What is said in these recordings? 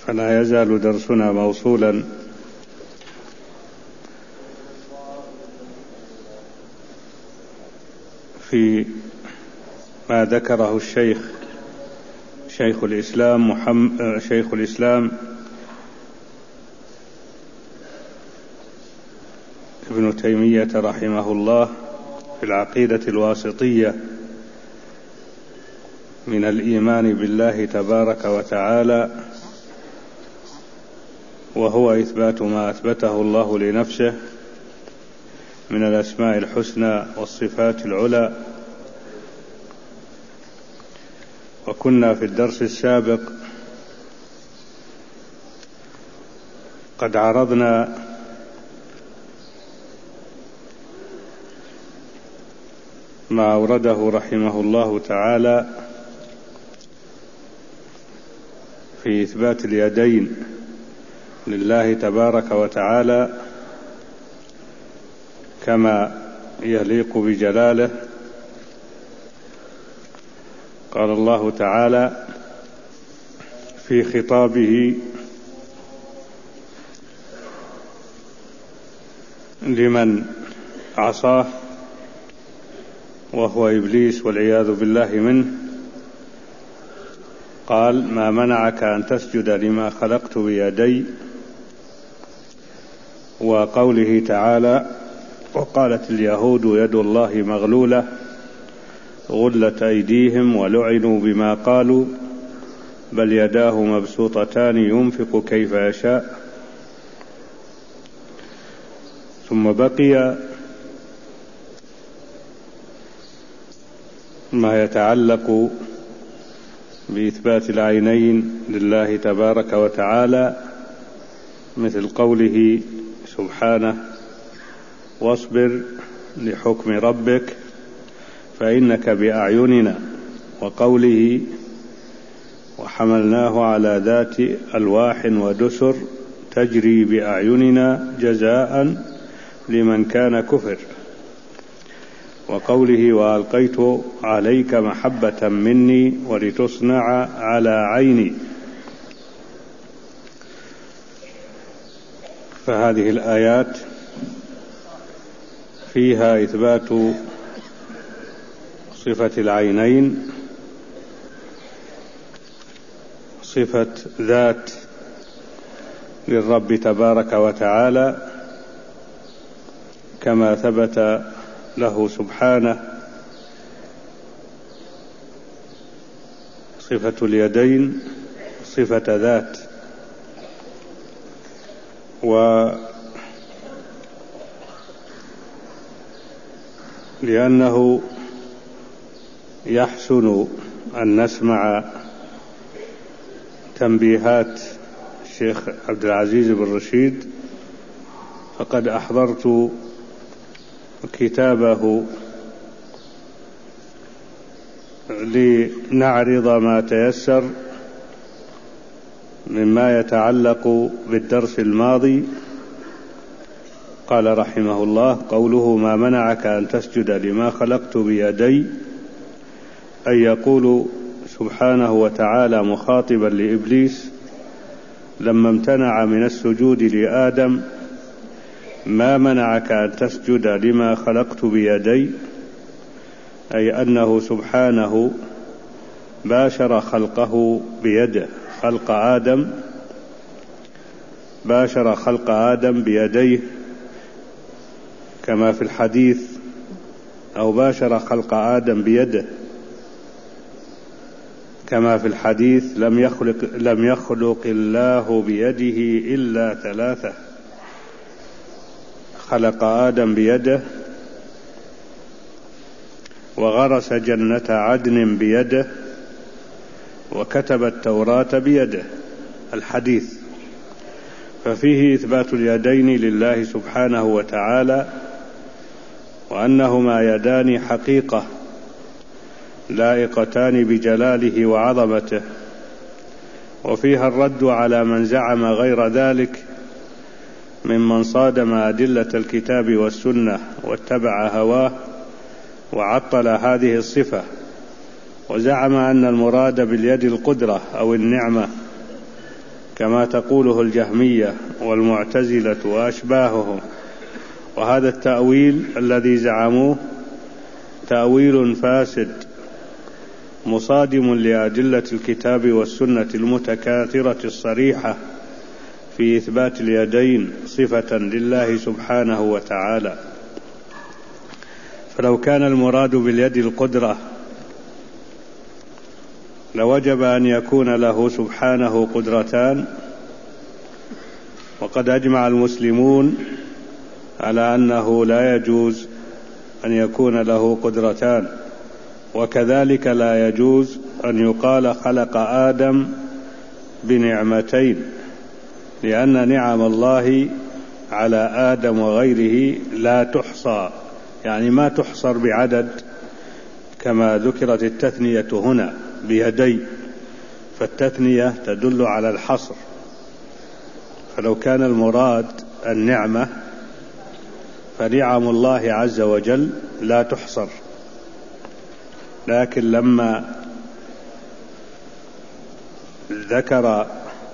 فلا يزال درسنا موصولا في ما ذكره شيخ الإسلام ابن تيمية رحمه الله في العقيدة الواسطية من الإيمان بالله تبارك وتعالى، وهو إثبات ما أثبته الله لنفسه من الأسماء الحسنى والصفات العلى. وكنا في الدرس السابق قد عرضنا ما أورده رحمه الله تعالى في إثبات اليدين لله تبارك وتعالى كما يليق بجلاله. قال الله تعالى في خطابه لمن عصاه وهو إبليس والعياذ بالله منه، قال: ما منعك أن تسجد لما خلقت بيدي. وقوله تعالى: وقالت اليهود يد الله مغلولة غلت أيديهم ولعنوا بما قالوا بل يداه مبسوطتان ينفق كيف يشاء. ثم بقي ما يتعلق بإثبات العينين لله تبارك وتعالى، مثل قوله سبحانه: واصبر لحكم ربك فإنك بأعيننا، وقوله: وحملناه على ذات ألواح ودسر تجري بأعيننا جزاء لمن كان كفر، وقوله: وألقيت عليك محبة مني ولتصنع على عيني. فهذه الآيات فيها إثبات صفة العينين، صفة ذات للرب تبارك وتعالى كما ثبت له سبحانه صفة اليدين صفة ذات. ولأنه يحسن أن نسمع تنبيهات الشيخ عبد العزيز بن رشيد، فقد أحضرت كتابه لنعرض ما تيسر مما يتعلق بالدرس الماضي. قال رحمه الله: قوله: ما منعك أن تسجد لما خلقت بيدي، أي يقول سبحانه وتعالى مخاطبا لإبليس لما امتنع من السجود لآدم: ما منعك أن تسجد لما خلقت بيدي، أي أنه سبحانه باشر خلقه بيده، خلق آدم، باشر خلق آدم بيديه كما في الحديث، أو باشر خلق آدم بيده كما في الحديث: لم يخلق الله بيده إلا ثلاثة: خلق آدم بيده، وغرس جنة عدن بيده، وكتب التوراة بيده. الحديث. ففيه إثبات اليدين لله سبحانه وتعالى، وأنهما يدان حقيقة لائقتان بجلاله وعظمته، وفيها الرد على من زعم غير ذلك ممن صادم أدلة الكتاب والسنة واتبع هواه وعطل هذه الصفة، وزعم أن المراد باليد القدرة أو النعمة، كما تقوله الجهمية والمعتزلة وأشباههم. وهذا التأويل الذي زعموه تأويل فاسد مصادم لأدلة الكتاب والسنة المتكاثرة الصريحة في إثبات اليدين صفة لله سبحانه وتعالى. فلو كان المراد باليد القدرة لوجب أن يكون له سبحانه قدرتان، وقد أجمع المسلمون على أنه لا يجوز أن يكون له قدرتان. وكذلك لا يجوز أن يقال خلق آدم بنعمتين، لأن نعم الله على آدم وغيره لا تحصى، يعني ما تحصر بعدد كما ذكرت التثنية هنا بيدي، فالتثنية تدل على الحصر. فلو كان المراد النعمة فنعم الله عز وجل لا تحصر، لكن لما ذكر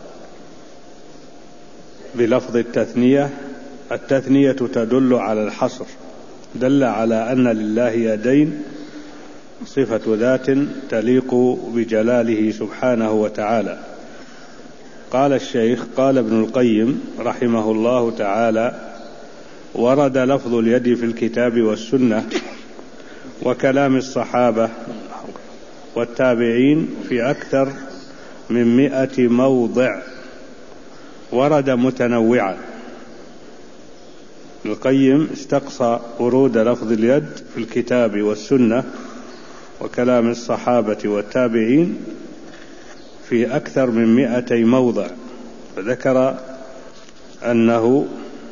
بلفظ التثنية تدل على الحصر، دل على أن لله يدين صفة ذات تليق بجلاله سبحانه وتعالى. قال الشيخ قال ابن القيم رحمه الله تعالى: ورد لفظ اليد في الكتاب والسنة وكلام الصحابة والتابعين في أكثر من 100 موضع، ورد متنوعا. القيم استقصى ورود لفظ اليد في الكتاب والسنة وكلام الصحابة والتابعين في أكثر من 200 موضع، فذكر أنه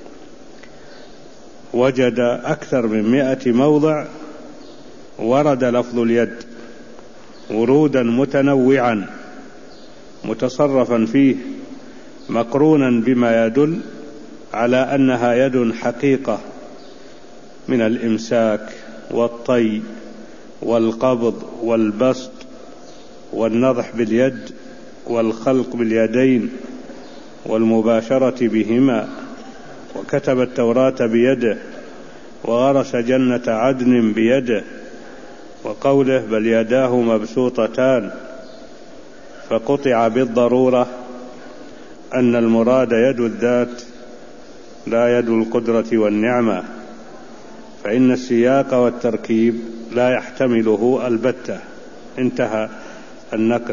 وجد أكثر من 100 موضع ورد لفظ اليد ورودا متنوعا متصرفا فيه، مقرونا بما يدل على أنها يد حقيقة من الإمساك والطي والقبض والبسط والنضح باليد والخلق باليدين والمباشرة بهما، وكتب التوراة بيده وغرس جنة عدن بيده، وقوله بل يداه مبسوطتان، فقطع بالضرورة أن المراد يد الذات لا يد القدرة والنعمة، فإن السياق والتركيب لا يحتمله البتة. انتهى النقل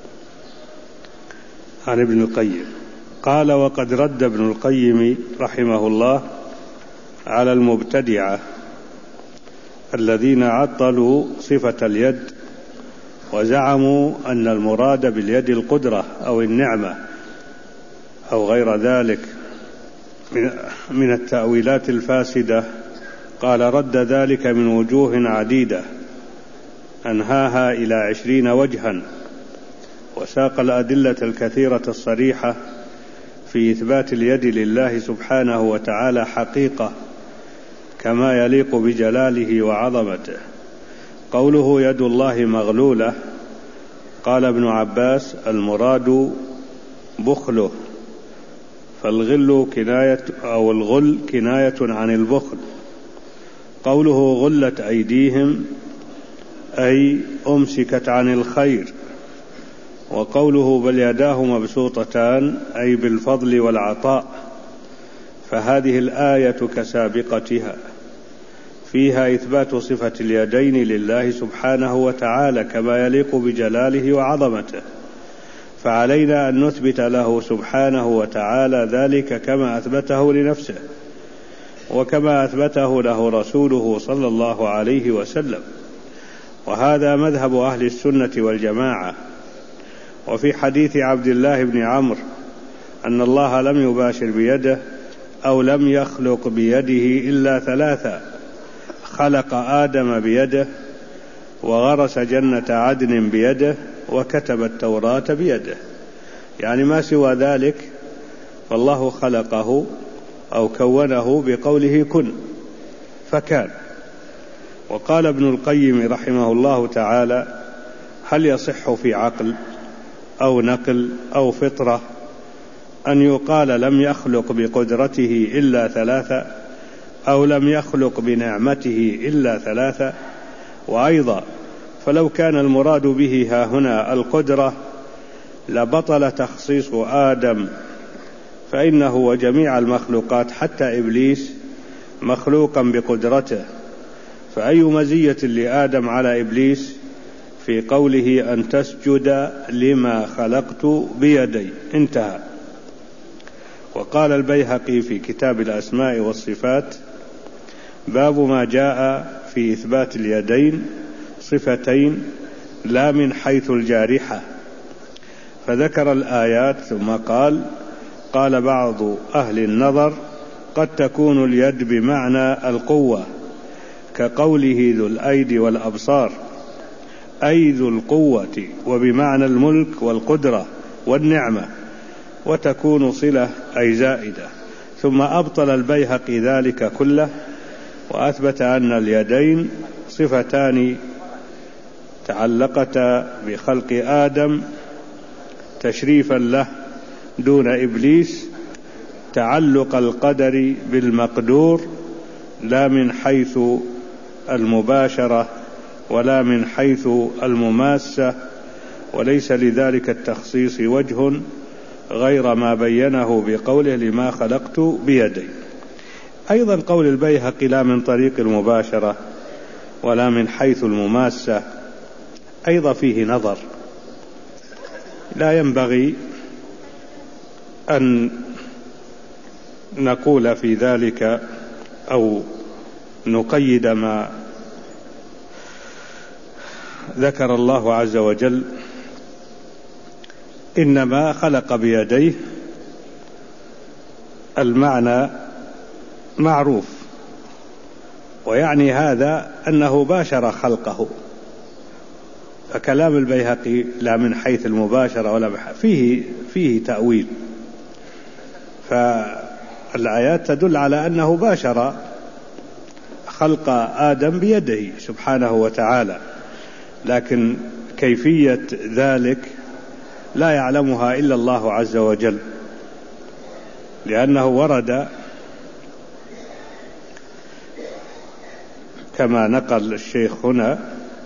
عن ابن القيم. قال: وقد رد ابن القيم رحمه الله على المبتدعة الذين عطلوا صفة اليد وزعموا أن المراد باليد القدرة أو النعمة أو غير ذلك من التأويلات الفاسدة. قال: رد ذلك من وجوه عديدة أنهاها إلى 20 وجها، وساق الأدلة الكثيرة الصريحة في إثبات اليد لله سبحانه وتعالى حقيقة كما يليق بجلاله وعظمته. قوله يد الله مغلولة، قال ابن عباس: المراد بخله، فالغل كناية أو الغل كناية عن البخل. قوله غلت أيديهم أي أمسكت عن الخير. وقوله بل يداه مبسوطتان أي بالفضل والعطاء. فهذه الآية كسابقتها فيها إثبات صفة اليدين لله سبحانه وتعالى كما يليق بجلاله وعظمته، فعلينا أن نثبت له سبحانه وتعالى ذلك كما أثبته لنفسه وكما أثبته له رسوله صلى الله عليه وسلم. وهذا مذهب أهل السنة والجماعة. وفي حديث عبد الله بن عمرو أن الله لم يباشر بيده أو لم يخلق بيده إلا 3: خلق آدم بيده، وغرس جنة عدن بيده، وكتب التوراة بيده. يعني ما سوى ذلك فالله خلقه أو كونه بقوله كن فكان. وقال ابن القيم رحمه الله تعالى: هل يصح في عقل أو نقل أو فطرة أن يقال لم يخلق بقدرته إلا ثلاثة، أو لم يخلق بنعمته إلا ثلاثة. وأيضا فلو كان المراد به ها هنا القدرة لبطل تخصيص آدم، فإنه وجميع المخلوقات حتى إبليس مخلوقا بقدرته، فأي مزية لآدم على إبليس في قوله أن تسجد لما خلقت بيدي؟ انتهى. وقال البيهقي في كتاب الأسماء والصفات: باب ما جاء في إثبات اليدين صفتين لا من حيث الجارحة، فذكر الآيات ثم قال بعض أهل النظر: قد تكون اليد بمعنى القوة، كقوله ذو الأيدي والأبصار، أي ذو القوة، وبمعنى الملك والقدرة والنعمة، وتكون صلة أي زائدة. ثم أبطل البيهقي ذلك كله، وأثبت أن اليدين صفتان تعلقتا بخلق آدم تشريفا له دون إبليس، تعلق القدر بالمقدور لا من حيث المباشرة ولا من حيث المماسة، وليس لذلك التخصيص وجه غير ما بينه بقوله لما خلقت بيدي. أيضا قول البيهقي لا من طريق المباشرة ولا من حيث المماسة أيضا فيه نظر، لا ينبغي أن نقول في ذلك أو نقيد ما ذكر الله عز وجل، إنما خلق بيديه المعنى معروف، ويعني هذا أنه باشر خلقه. فكلام البيهقي لا من حيث المباشرة ولا فيه تأويل، فالآيات تدل على أنه باشر خلق آدم بيده سبحانه وتعالى، لكن كيفية ذلك لا يعلمها إلا الله عز وجل، لأنه ورد كما نقل الشيخ هنا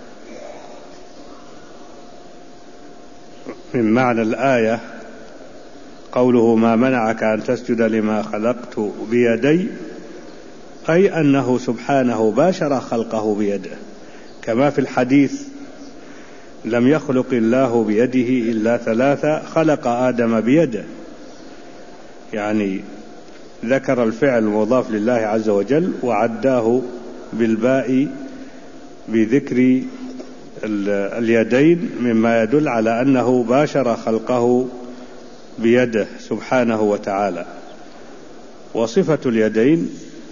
من معنى الآية قوله ما منعك أن تسجد لما خلقت بيدي، أي أنه سبحانه باشر خلقه بيده، كما في الحديث لم يخلق الله بيده إلا ثلاثة، خلق آدم بيده، يعني ذكر الفعل المضاف لله عز وجل وعداه بالباء بذكر اليدين، مما يدل على أنه باشر خلقه بيده سبحانه وتعالى. وصفة اليدين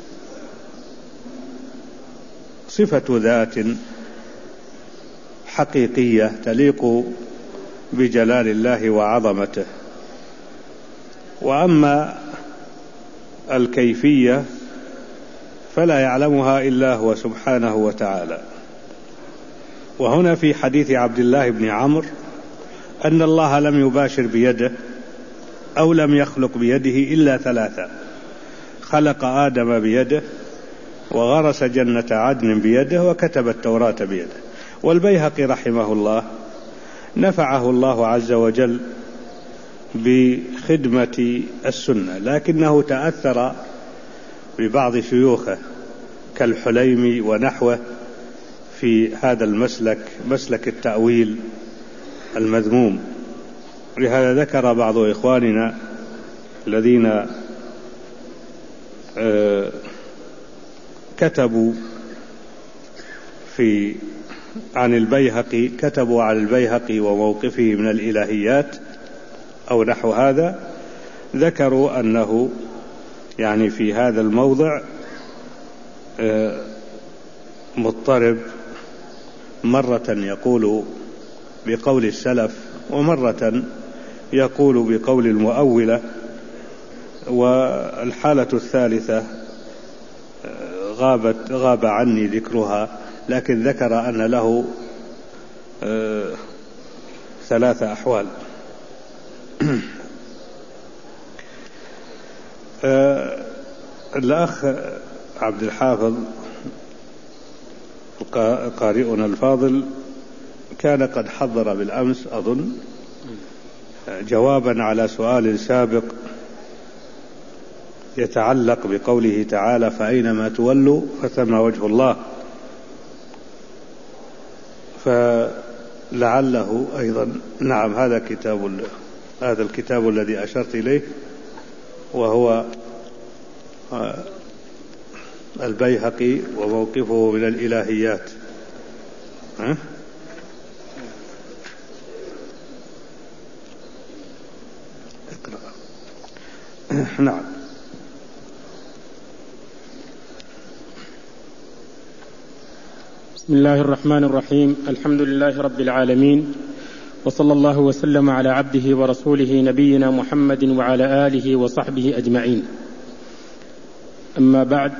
صفة ذات حقيقية تليق بجلال الله وعظمته، وأما الكيفية فلا يعلمها إلا هو سبحانه وتعالى. وهنا في حديث عبد الله بن عمرو أن الله لم يباشر بيده أو لم يخلق بيده إلا ثلاثة: خلق آدم بيده، وغرس جنة عدن بيده، وكتب التوراة بيده. والبيهقي رحمه الله نفعه الله عز وجل بخدمة السنة، لكنه تأثر ببعض شيوخه كالحليمي ونحوه في هذا المسلك، مسلك التأويل المذموم. لهذا ذكر بعض إخواننا الذين كتبوا عن البيهقي، كتبوا على البيهقي وموقفه من الإلهيات أو نحو هذا، ذكروا أنه يعني في هذا الموضع مضطرب، مرة يقول بقول السلف ومرة يقول بقول المؤولة، والحالة الثالثة غاب عني ذكرها، لكن ذكر أن له 3 أحوال. الأخ عبد الحافظ قارئنا الفاضل كان قد حضر بالأمس أظن جوابا على سؤال سابق يتعلق بقوله تعالى فأينما تولوا فثم وجه الله، فلعله أيضا نعم هذا الكتاب الذي أشرت إليه وهو البيهقي وموقفه من الإلهيات. اقرأ. نعم. بسم الله الرحمن الرحيم. الحمد لله رب العالمين، وصلى الله وسلم على عبده ورسوله نبينا محمد وعلى آله وصحبه أجمعين. أما بعد،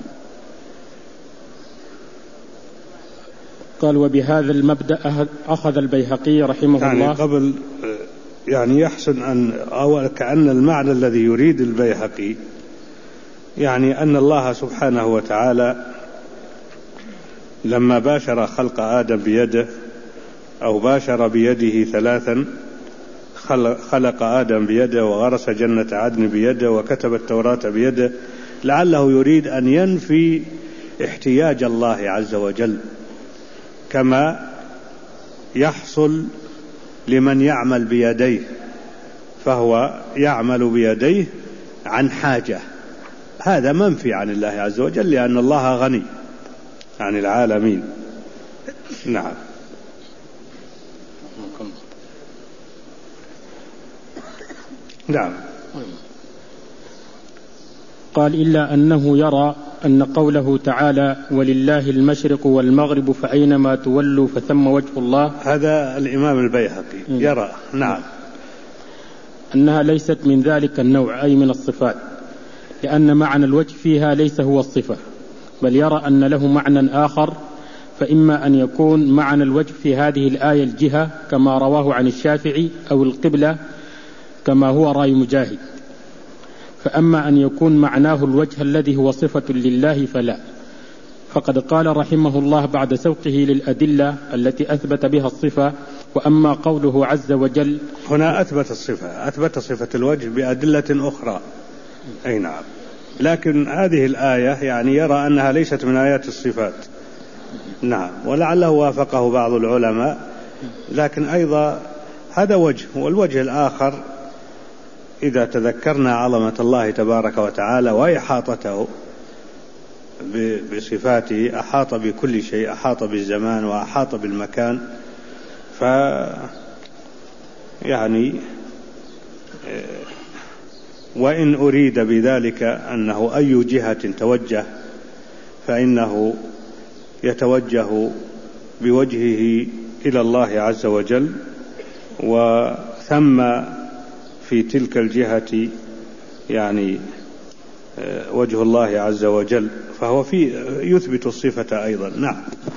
قال وبهذا المبدأ أخذ البيهقي رحمه الله. قبل يحسن أو كأن المعنى الذي يريد البيهقي أن الله سبحانه وتعالى لما باشر خلق آدم بيده أو باشر بيده ثلاثا، خلق آدم بيده وغرس جنة عدن بيده وكتب التوراة بيده، لعله يريد أن ينفي احتياج الله عز وجل كما يحصل لمن يعمل بيديه، فهو يعمل بيديه عن حاجة، هذا منفي عن الله عز وجل لأن الله غني عن العالمين. نعم. نعم. قال إلا أنه يرى أن قوله تعالى ولله المشرق والمغرب فأينما تولوا فثم وجه الله، هذا الإمام البيهقي يرى نعم أنها ليست من ذلك النوع أي من الصفات، لأن معنى الوجه فيها ليس هو الصفة، بل يرى أن له معنى آخر، فإما أن يكون معنى الوجه في هذه الآية الجهة كما رواه عن الشافعي، أو القبلة كما هو رأي مجاهد. فأما أن يكون معناه الوجه الذي هو صفة لله فلا، فقد قال رحمه الله بعد سوقه للأدلة التي أثبت بها الصفة: وأما قوله عز وجل. هنا أثبت صفة الوجه بأدلة أخرى، أي نعم، لكن هذه الآية يرى أنها ليست من آيات الصفات، نعم، ولعله وافقه بعض العلماء، لكن أيضا هذا وجه، والوجه الآخر إذا تذكرنا عظمة الله تبارك وتعالى وإحاطته بصفاته، أحاط بكل شيء، أحاط بالزمان وأحاط بالمكان، وإن أريد بذلك أنه أي جهة توجه فإنه يتوجه بوجهه إلى الله عز وجل، وثم في تلك الجهة وجه الله عز وجل، فهو يثبت الصفة أيضا. نعم.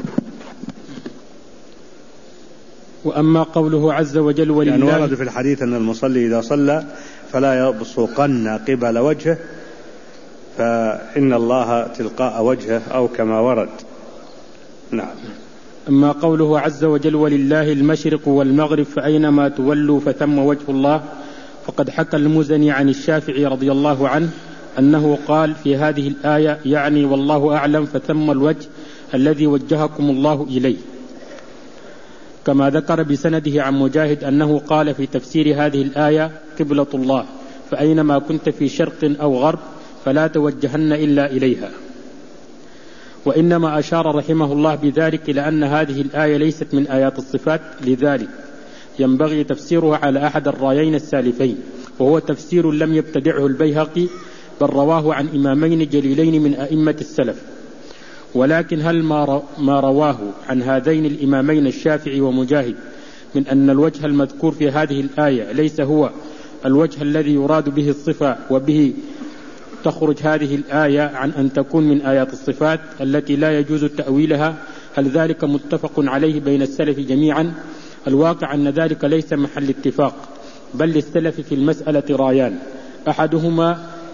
وأما قوله عز وجل ولله، ورد في الحديث أن المصلي إذا صلى فلا يبصقن قبل وجهه فإن الله تلقاء وجهه، أو كما ورد. نعم. أما قوله عز وجل ولله المشرق والمغرب فأينما تولوا فثم وجه الله، فقد حكى المزني عن الشافعي رضي الله عنه أنه قال في هذه الآية والله أعلم فثم الوجه الذي وجهكم الله إليه، كما ذكر بسنده عن مجاهد أنه قال في تفسير هذه الآية قبلة الله، فأينما كنت في شرق أو غرب فلا توجهن إلا إليها. وإنما أشار رحمه الله بذلك إلى أن هذه الآية ليست من آيات الصفات، لذلك ينبغي تفسيرها على أحد الرأيين السالفين، وهو تفسير لم يبتدعه البيهقي، بل رواه عن إمامين جليلين من أئمة السلف. ولكن هل ما رواه عن هذين الإمامين الشافعي ومجاهد من أن الوجه المذكور في هذه الآية ليس هو الوجه الذي يراد به الصفة، وبه تخرج هذه الآية عن أن تكون من آيات الصفات التي لا يجوز تأويلها؟ هل ذلك متفق عليه بين السلف جميعا؟ الواقع أن ذلك ليس محل اتفاق، بل للسلف في المسألة رايان: أحدهما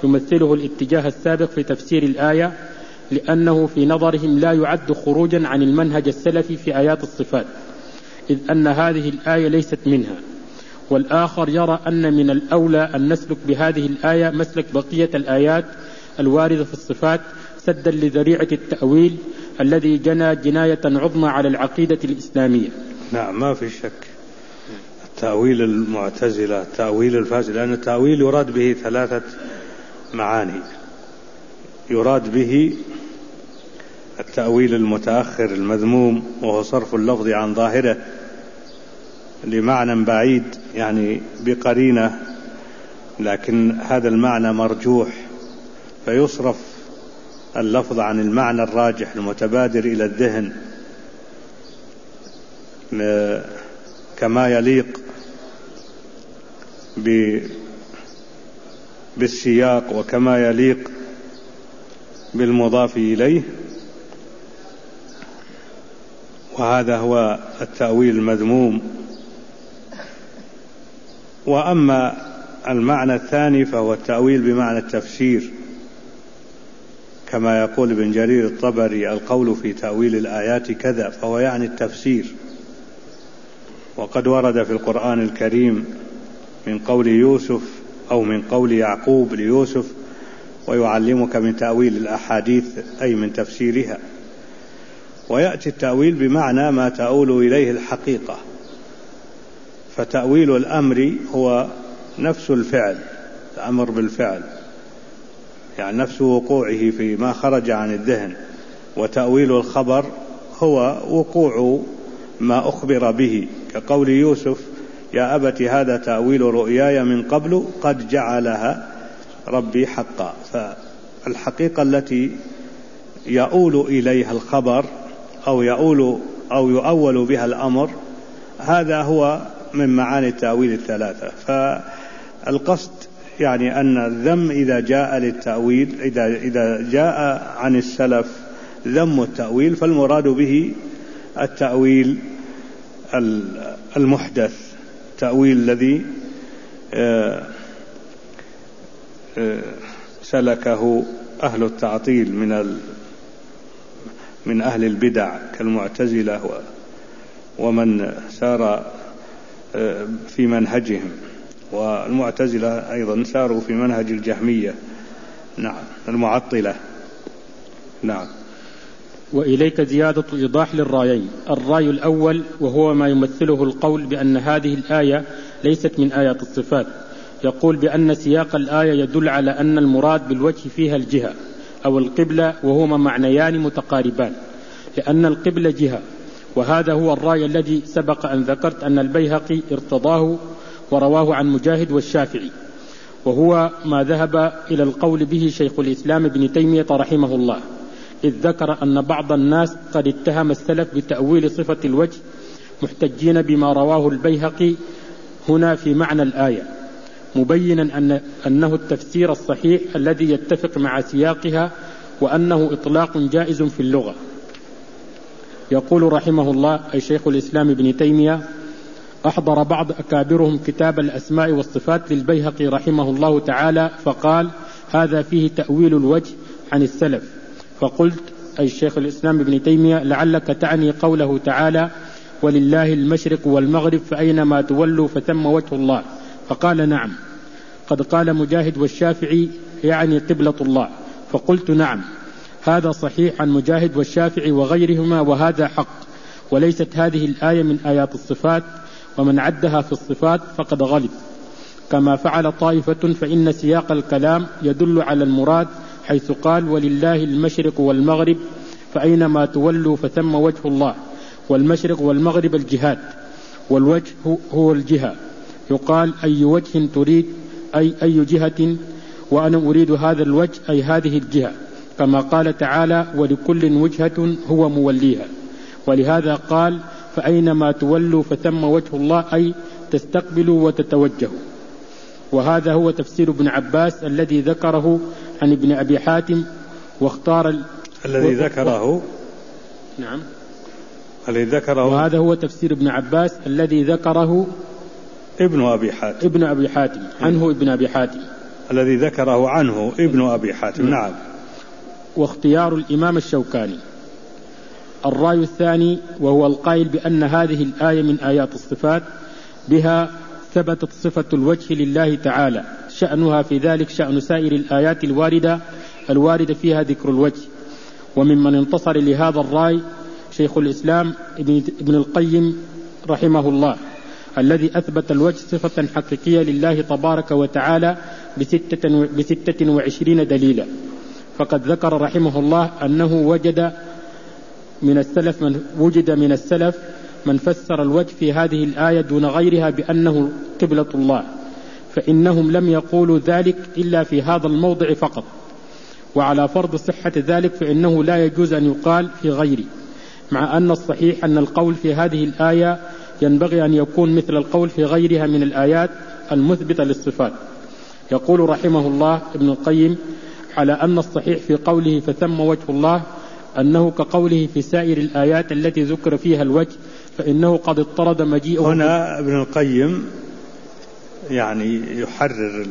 يمثله الاتجاه السابق في تفسير الآية، لأنه في نظرهم لا يعد خروجا عن المنهج السلفي في آيات الصفات، إذ أن هذه الآية ليست منها. والآخر يرى أن من الأولى أن نسلك بهذه الآية مسلك بقية الآيات الواردة في الصفات سدا لذريعة التأويل الذي جنى جناية عظمى على العقيدة الإسلامية. نعم، ما في شك. التأويل المعتزلة تأويل الفاسد، لأن التأويل يراد به 3 معاني. يراد به التأويل المتأخر المذموم، وهو صرف اللفظ عن ظاهره لمعنى بعيد، يعني بقرينة، لكن هذا المعنى مرجوح، فيصرف اللفظ عن المعنى الراجح المتبادر إلى الذهن كما يليق بالسياق وكما يليق بالمضاف إليه، وهذا هو التأويل المذموم. وأما المعنى الثاني فهو التأويل بمعنى التفسير، كما يقول ابن جرير الطبري: القول في تأويل الآيات كذا، فهو يعني التفسير. وقد ورد في القرآن الكريم من قول يوسف أو من قول يعقوب ليوسف: ويعلمك من تأويل الأحاديث، أي من تفسيرها. ويأتي التأويل بمعنى ما تؤول إليه الحقيقة، فتأويل الأمر هو نفس الفعل، الأمر بالفعل، يعني نفس وقوعه فيما خرج عن الذهن. وتأويل الخبر هو وقوع ما أخبر به، كقول يوسف: يا أبت هذا تأويل رؤياي من قبل قد جعلها ربي حقا. فالحقيقة التي يؤول إليها الخبر أو يؤول بها الأمر، هذا هو من معاني التأويل 3. فالقصد يعني أن الذم إذا جاء للتأويل، إذا جاء عن السلف ذم التأويل، فالمراد به التأويل المحدث، التأويل الذي سلكه أهل التعطيل من أهل البدع كالمعتزلة ومن سار في منهجهم، والمعتزلة أيضا ساروا في منهج الجهمية، نعم، المعطلة. نعم. وإليك زيادة إيضاح للرايين: الراي الأول وهو ما يمثله القول بأن هذه الآية ليست من آيات الصفات، يقول بأن سياق الآية يدل على أن المراد بالوجه فيها الجهة أو القبلة، وهما معنيان متقاربان، لأن القبلة جهة. وهذا هو الرأي الذي سبق أن ذكرت أن البيهقي ارتضاه ورواه عن مجاهد والشافعي، وهو ما ذهب إلى القول به شيخ الإسلام ابن تيمية رحمه الله، إذ ذكر أن بعض الناس قد اتهم السلف بتأويل صفة الوجه، محتجين بما رواه البيهقي هنا في معنى الآية، مبينا أنه التفسير الصحيح الذي يتفق مع سياقها، وأنه إطلاق جائز في اللغة. يقول رحمه الله أي شيخ الإسلام ابن تيمية: أحضر بعض أكابرهم كتاب الأسماء والصفات للبيهقي رحمه الله تعالى، فقال: هذا فيه تأويل الوجه عن السلف. فقلت أي الشيخ الإسلام ابن تيمية: لعلك تعني قوله تعالى: ولله المشرق والمغرب فأينما تولوا فثم وجه الله. فقال: نعم. قد قال مجاهد والشافعي يعني قبلة الله. فقلت: نعم، هذا صحيح عن مجاهد والشافعي وغيرهما، وهذا حق، وليست هذه الآية من آيات الصفات، ومن عدها في الصفات فقد غلط، كما فعل طائفة، فإن سياق الكلام يدل على المراد، حيث قال: ولله المشرق والمغرب فأينما تولوا فثم وجه الله. والمشرق والمغرب الجهات، والوجه هو الجهة. يقال: أي وجه تريد، أي جهة، وأنا أريد هذا الوجه، أي هذه الجهة، كما قال تعالى: ولكل وجهة هو موليها. ولهذا قال: فأينما تولوا فثم وجه الله، أي تستقبلوا وتتوجهوا. وهذا هو تفسير ابن عباس الذي ذكره عن ابن أبي حاتم، واختار الذي ذكره نعم الذي ذكره وهذا هو تفسير ابن عباس الذي ذكره ابن أبي حاتم عنه ابن أبي حاتم. الذي ذكره عنه ابن أبي حاتم. نعم. واختيار الإمام الشوكاني. الرأي الثاني وهو القائل بأن هذه الآية من آيات الصفات، بها ثبتت صفة الوجه لله تعالى، شأنها في ذلك شأن سائر الآيات الواردة فيها ذكر الوجه. وممن انتصر لهذا الرأي شيخ الإسلام ابن القيم رحمه الله، الذي أثبت الوجه صفة حقيقية لله تبارك وتعالى ب26 دليلا. فقد ذكر رحمه الله أنه وجد من السلف من فسر الوجه في هذه الآية دون غيرها بأنه قبلة الله، فإنهم لم يقولوا ذلك إلا في هذا الموضع فقط. وعلى فرض صحة ذلك فإنه لا يجوز أن يقال في غيره، مع أن الصحيح أن القول في هذه الآية ينبغي أن يكون مثل القول في غيرها من الآيات المثبتة للصفات. يقول رحمه الله ابن القيم على أن الصحيح في قوله فثم وجه الله أنه كقوله في سائر الآيات التي ذكر فيها الوجه، فإنه قد اضطرد مجيئه. هنا ابن القيم يعني يحرر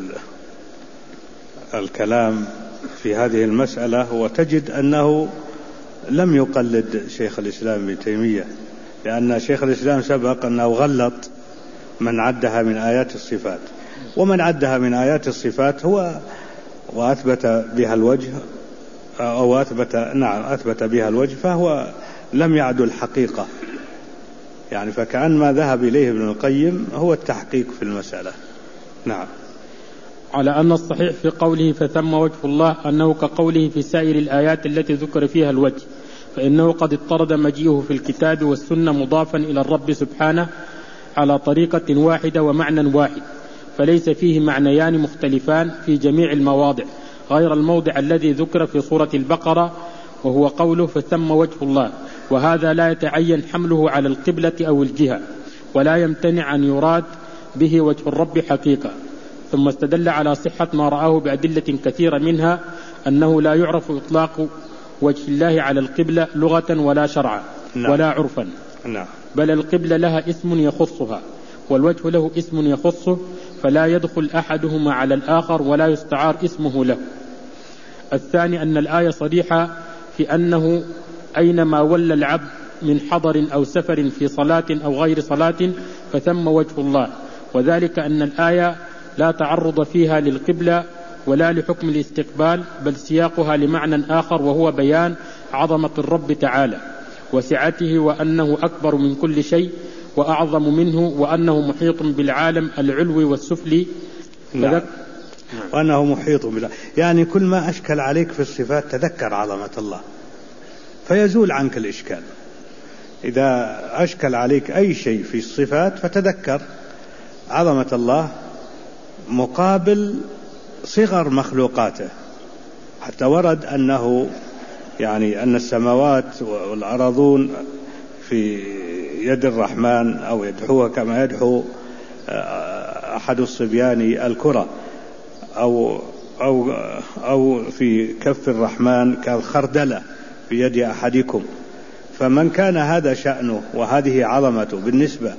الكلام في هذه المسألة، وتجد أنه لم يقلد شيخ الإسلام ابن تيمية، لأن شيخ الإسلام سبق أنه غلط من عدها من آيات الصفات، ومن عدها من آيات الصفات هو وأثبت بها الوجه أو أثبت بها الوجه، فهو لم يعد الحقيقة يعني، فكأن ما ذهب إليه ابن القيم هو التحقيق في المسألة. نعم. على أن الصحيح في قوله فثم وجه الله أنه كقوله في سائر الآيات التي ذكر فيها الوجه، فإنه قد اضطرد مجيئه في الكتاب والسنة مضافا إلى الرب سبحانه على طريقة واحدة ومعنى واحد، فليس فيه معنيان مختلفان في جميع المواضع غير الموضع الذي ذكر في سورة البقرة وهو قوله فثم وجه الله، وهذا لا يتعين حمله على القبلة أو الجهة، ولا يمتنع أن يراد به وجه الرب حقيقة. ثم استدل على صحة ما رآه بأدلة كثيرة، منها أنه لا يعرف إطلاق وجه الله على القبلة لغة ولا شرعا ولا عرفا، بل القبلة لها اسم يخصها والوجه له اسم يخصه، فلا يدخل أحدهما على الآخر ولا يستعار اسمه له. الثاني أن الآية صريحة في أنه أينما ولى العبد من حضر أو سفر في صلاة أو غير صلاة فثم وجه الله، وذلك أن الآية لا تعرض فيها للقبلة ولا لحكم الاستقبال، بل سياقها لمعنى آخر وهو بيان عظمة الرب تعالى وسعته، وأنه أكبر من كل شيء وأعظم منه، وأنه محيط بالعالم العلوي والسفلي. وأنه محيط بالعالم، يعني كل ما أشكل عليك في الصفات تذكر عظمة الله فيزول عنك الإشكال. إذا أشكل عليك أي شيء في الصفات فتذكر عظمة الله مقابل صغر مخلوقاته. حتى ورد أنه يعني أن السماوات والأرضون في يد الرحمن أو يدحوها كما يدحو أحد الصبيان الكرة، أو في كف الرحمن كالخردلة في يد أحدكم. فمن كان هذا شأنه وهذه عظمته بالنسبة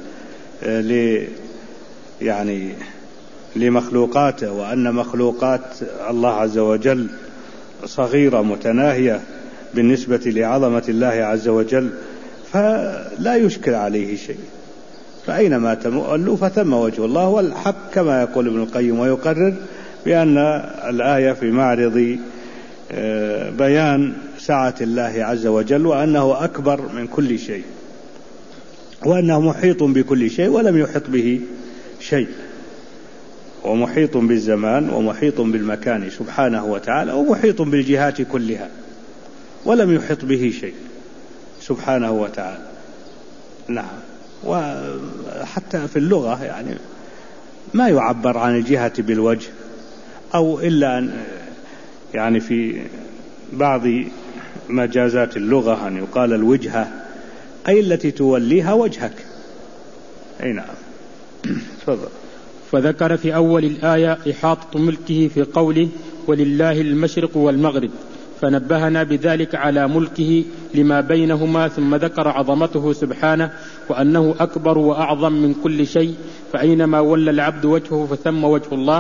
لمخلوقاته، وأن مخلوقات الله عز وجل صغيرة متناهية بالنسبة لعظمة الله عز وجل، فلا يشكل عليه شيء. فأينما تمؤلوا فثم وجه الله، والحق كما يقول ابن القيم ويقرر بأن الآية في معرض بيان سعة الله عز وجل، وأنه أكبر من كل شيء، وأنه محيط بكل شيء ولم يحط به شيء، ومحيط بالزمان ومحيط بالمكان سبحانه وتعالى، ومحيط بالجهات كلها ولم يحط به شيء سبحانه وتعالى. نعم. وحتى في اللغة يعني ما يعبر عن الجهة بالوجه، أو إلا أن يعني في بعض مجازات اللغة أن يقال الوجهة أي التي توليها وجهك. أي نعم. تفضل. فذكر في أول الآية إحاطة ملكه في قوله ولله المشرق والمغرب، فنبهنا بذلك على ملكه لما بينهما، ثم ذكر عظمته سبحانه وأنه أكبر وأعظم من كل شيء، فأينما ولى العبد وجهه فثم وجه الله،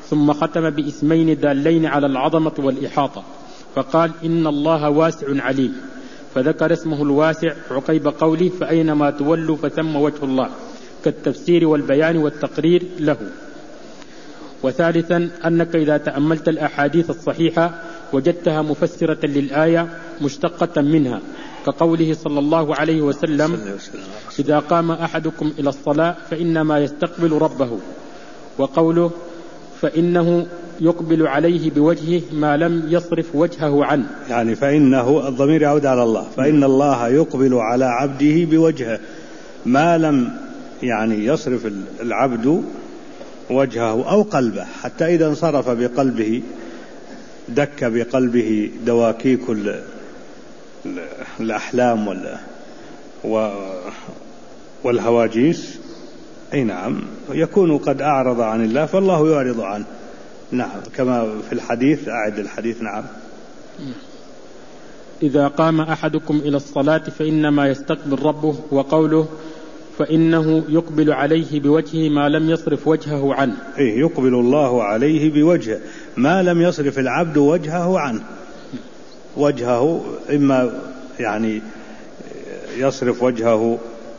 ثم ختم باسمين دالين على العظمة والإحاطة، فقال إن الله واسع عليم، فذكر اسمه الواسع عقيب قوله فأينما تولوا فثم وجه الله، كالتفسير والبيان والتقرير له. وثالثا أنك إذا تأملت الأحاديث الصحيحة وجدتها مفسرة للآية مشتقة منها، كقوله صلى الله عليه وسلم إذا قام أحدكم إلى الصلاة فإنما يستقبل ربه، وقوله فإنه يقبل عليه بوجهه ما لم يصرف وجهه عنه، يعني فإنه الضمير يعود على الله، فإن الله يقبل على عبده بوجهه ما لم يعني يصرف العبد وجهه أو قلبه، حتى إذا انصرف بقلبه دك بقلبه دواكيك الأحلام والهواجيس، أي نعم يكون قد أعرض عن الله فالله يعرض عنه. نعم كما في الحديث، أعد الحديث. نعم إذا قام أحدكم إلى الصلاة فإنما يستقبل ربه، وقوله فإنه يقبل عليه بوجهه ما لم يصرف وجهه عنه، إيه يقبل الله عليه بوجهه ما لم يصرف العبد وجهه عنه. وجهه إما يعني يصرف وجهه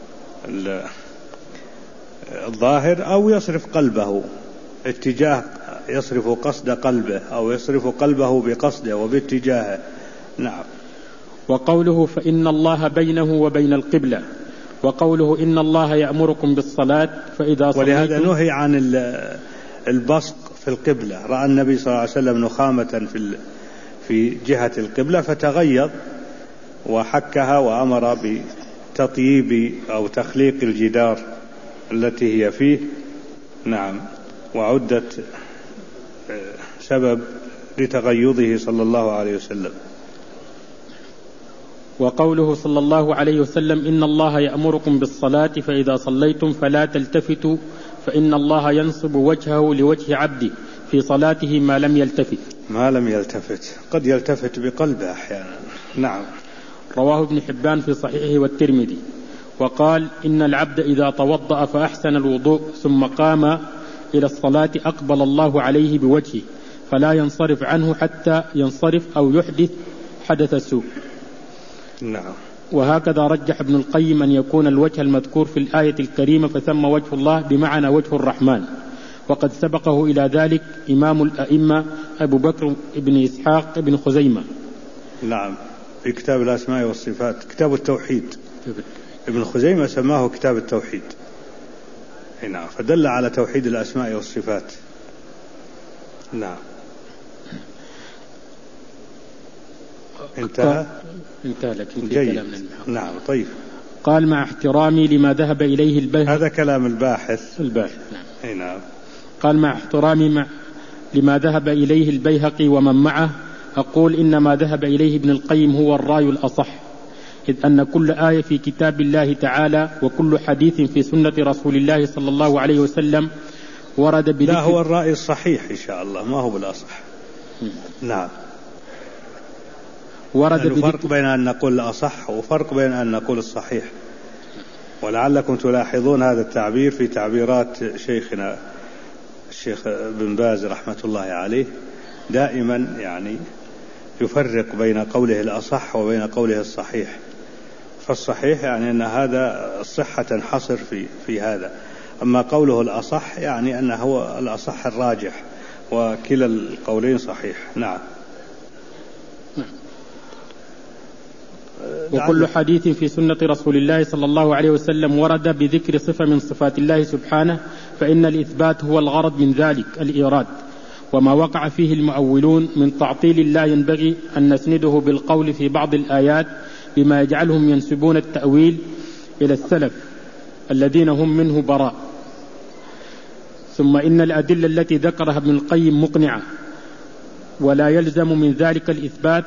الظاهر أو يصرف قلبه اتجاه، يصرف قصد قلبه أو يصرف قلبه بقصده وباتجاهه. نعم. وقوله فإن الله بينه وبين القبلة، وقوله إن الله يأمركم بالصلاة فإذا صليتم. ولهذا نهي عن البصق في القبلة. رأى النبي صلى الله عليه وسلم نخامة في جهة القبلة فتغيظ وحكها وأمر بتطييب أو تخليق الجدار التي هي فيه. نعم. وعدت سبب لتغيظه صلى الله عليه وسلم. وقوله صلى الله عليه وسلم إن الله يأمركم بالصلاة فإذا صليتم فلا تلتفتوا فإن الله ينصب وجهه لوجه عبده في صلاته ما لم يلتفت، قد يلتفت بقلبه أحيانا. نعم. رواه ابن حبان في صحيحه والترمذي، وقال إن العبد إذا توضأ فأحسن الوضوء ثم قام إلى الصلاة أقبل الله عليه بوجهه فلا ينصرف عنه حتى ينصرف أو يحدث حدث سوء. نعم. وهكذا رجح ابن القيم أن يكون الوجه المذكور في الآية الكريمة فثم وجه الله بمعنى وجه الرحمن، وقد سبقه إلى ذلك إمام الأئمة أبو بكر بن إسحاق بن خزيمة. نعم. في كتاب الأسماء والصفات، كتاب التوحيد. ابن خزيمة سماه كتاب التوحيد. نعم. فدل على توحيد الأسماء والصفات. نعم. انتهى لك في كلامنا. نعم. طيب. قال مع احترامي لما ذهب إليه البيهقي، هذا كلام الباحث. نعم. نعم. قال مع احترامي لما ذهب إليه البيهقي ومن معه، أقول إن ما ذهب إليه ابن القيم هو الرأي الأصح، إذ أن كل آية في كتاب الله تعالى وكل حديث في سنة رسول الله صلى الله عليه وسلم ورد بذكر. لا، هو الرأي الصحيح إن شاء الله، ما هو بالأصح. نعم. ورد فرق بين أن نقول الأصح وفرق بين أن نقول الصحيح، ولعلكم تلاحظون هذا التعبير في تعبيرات شيخنا الشيخ بن باز رحمة الله عليه، دائما يعني يفرق بين قوله الأصح وبين قوله الصحيح. فالصحيح يعني أن هذا الصحة تنحصر في هذا، أما قوله الأصح يعني أنه هو الأصح الراجح، وكلا القولين صحيح. نعم. وكل حديث في سنة رسول الله صلى الله عليه وسلم ورد بذكر صفة من صفات الله سبحانه فإن الإثبات هو الغرض من ذلك الإيراد، وما وقع فيه المؤولون من تعطيل لا ينبغي أن نسنده بالقول في بعض الآيات بما يجعلهم ينسبون التأويل إلى السلف الذين هم منه براء. ثم إن الأدلة التي ذكرها ابن القيم مقنعة، ولا يلزم من ذلك الإثبات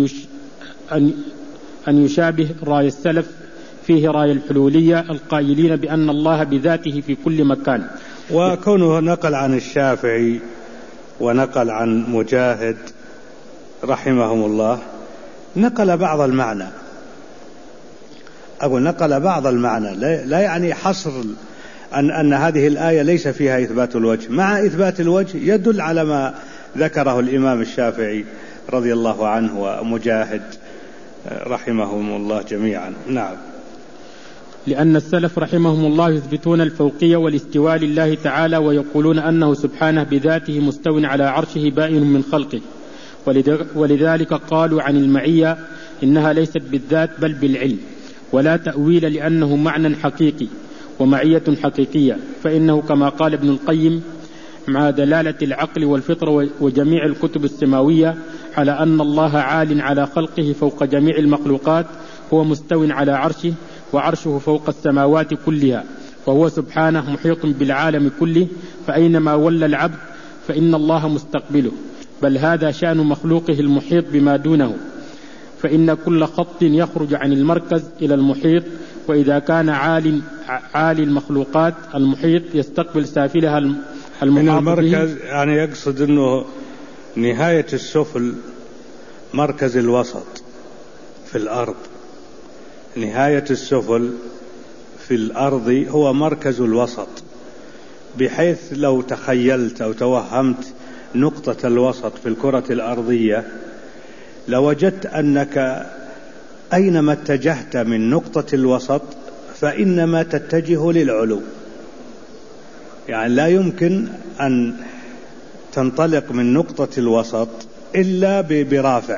أن يشابه رأي السلف فيه رأي الحلولية القائلين بأن الله بذاته في كل مكان. وكونه نقل عن الشافعي ونقل عن مجاهد رحمهم الله نقل بعض المعنى، أقول نقل بعض المعنى، لا يعني حصر أن هذه الآية ليس فيها إثبات الوجه، مع إثبات الوجه يدل على ما ذكره الإمام الشافعي رضي الله عنه ومجاهد رحمهم الله جميعا. نعم. لأن السلف رحمهم الله يثبتون الفوقية والاستواء لله تعالى، ويقولون أنه سبحانه بذاته مستو على عرشه بائن من خلقه، ولذلك قالوا عن المعية إنها ليست بالذات بل بالعلم، ولا تأويل لأنه معنى حقيقي ومعية حقيقية، فإنه كما قال ابن القيم مع دلالة العقل والفطرة وجميع الكتب السماوية على أن الله عال على خلقه فوق جميع المخلوقات، هو مستو على عرشه وعرشه فوق السماوات كلها، وهو سبحانه محيط بالعالم كله، فأينما ولى العبد فإن الله مستقبله، بل هذا شأن مخلوقه المحيط بما دونه، فإن كل خط يخرج عن المركز إلى المحيط، وإذا كان عالي المخلوقات المحيط يستقبل سافلها من المركز، يعني يقصد أنه نهاية السفل مركز الوسط في الأرض، نهاية السفل في الأرض هو مركز الوسط، بحيث لو تخيلت أو توهمت نقطة الوسط في الكرة الأرضية لوجدت أنك أينما اتجهت من نقطة الوسط فإنما تتجه للعلو، يعني لا يمكن أن تنطلق من نقطة الوسط إلا برافع.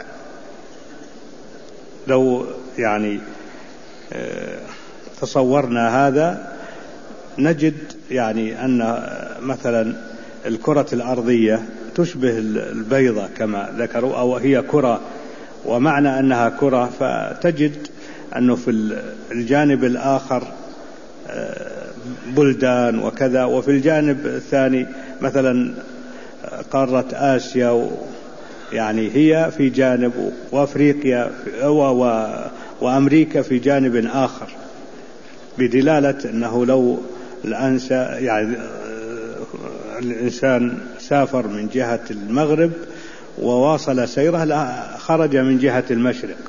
لو يعني تصورنا هذا نجد يعني أن مثلا الكرة الأرضية تشبه البيضة كما ذكروا، أو هي كرة، ومعنى أنها كرة فتجد أنه في الجانب الآخر بلدان وكذا، وفي الجانب الثاني مثلا قارة آسيا يعني هي في جانب، وأفريقيا وأمريكا في جانب آخر، بدلالة أنه لو الإنسان سافر من جهة المغرب وواصل سيره خرج من جهة المشرق.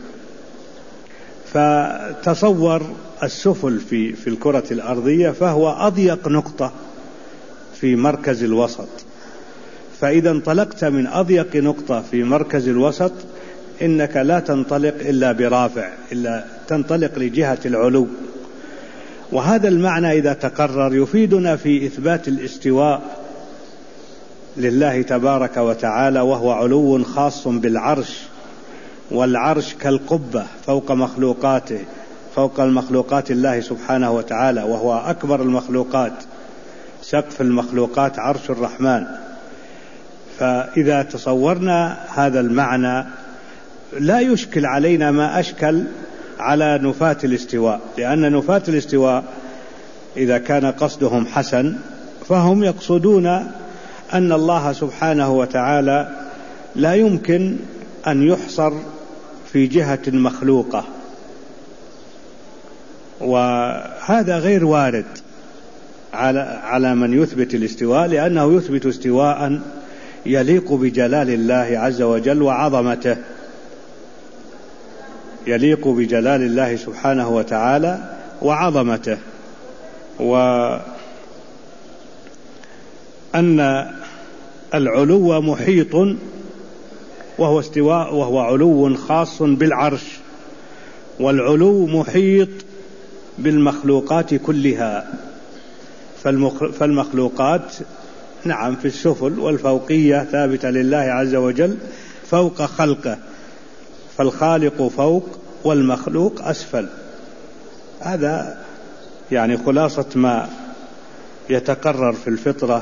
فتصور السفل في الكرة الأرضية فهو أضيق نقطة في مركز الوسط، فإذا انطلقت من أضيق نقطة في مركز الوسط إنك لا تنطلق إلا برافع، إلا تنطلق لجهة العلو. وهذا المعنى إذا تقرر يفيدنا في إثبات الاستواء لله تبارك وتعالى، وهو علو خاص بالعرش، والعرش كالقبة فوق مخلوقاته، فوق المخلوقات الله سبحانه وتعالى، وهو أكبر المخلوقات، سقف المخلوقات عرش الرحمن. فإذا تصورنا هذا المعنى لا يشكل علينا ما أشكل على نفاة الاستواء، لأن نفاة الاستواء إذا كان قصدهم حسن فهم يقصدون أن الله سبحانه وتعالى لا يمكن أن يحصر في جهة مخلوقة، وهذا غير وارد على من يثبت الاستواء، لأنه يثبت استواء يليق بجلال الله عز وجل وعظمته، يليق بجلال الله سبحانه وتعالى وعظمته. وأن العلو محيط وهو استواء، وهو علو خاص بالعرش، والعلو محيط بالمخلوقات كلها، فالمخلوقات نعم في السفل، والفوقية ثابتة لله عز وجل فوق خلقه، فالخالق فوق والمخلوق أسفل. هذا يعني خلاصة ما يتقرر في الفطرة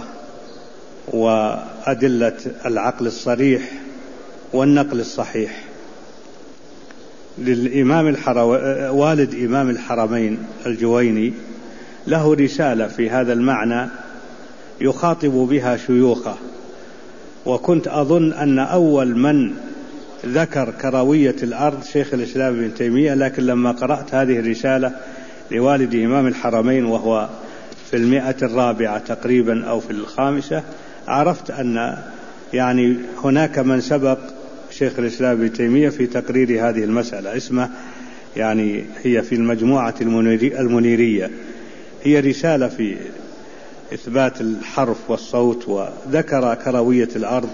وأدلة العقل الصريح والنقل الصحيح. والد إمام الحرمين الجويني له رسالة في هذا المعنى يخاطب بها شيوخه، وكنت أظن أن أول من ذكر كروية الأرض شيخ الإسلام ابن تيمية، لكن لما قرأت هذه الرسالة لوالد إمام الحرمين وهو في 104 تقريبا أو في 5 عرفت أن يعني هناك من سبق شيخ الإسلام ابن تيمية في تقرير هذه المسألة، اسمه يعني هي في المجموعة المنيرية، هي رسالة في إثبات الحرف والصوت، وذكر كروية الأرض،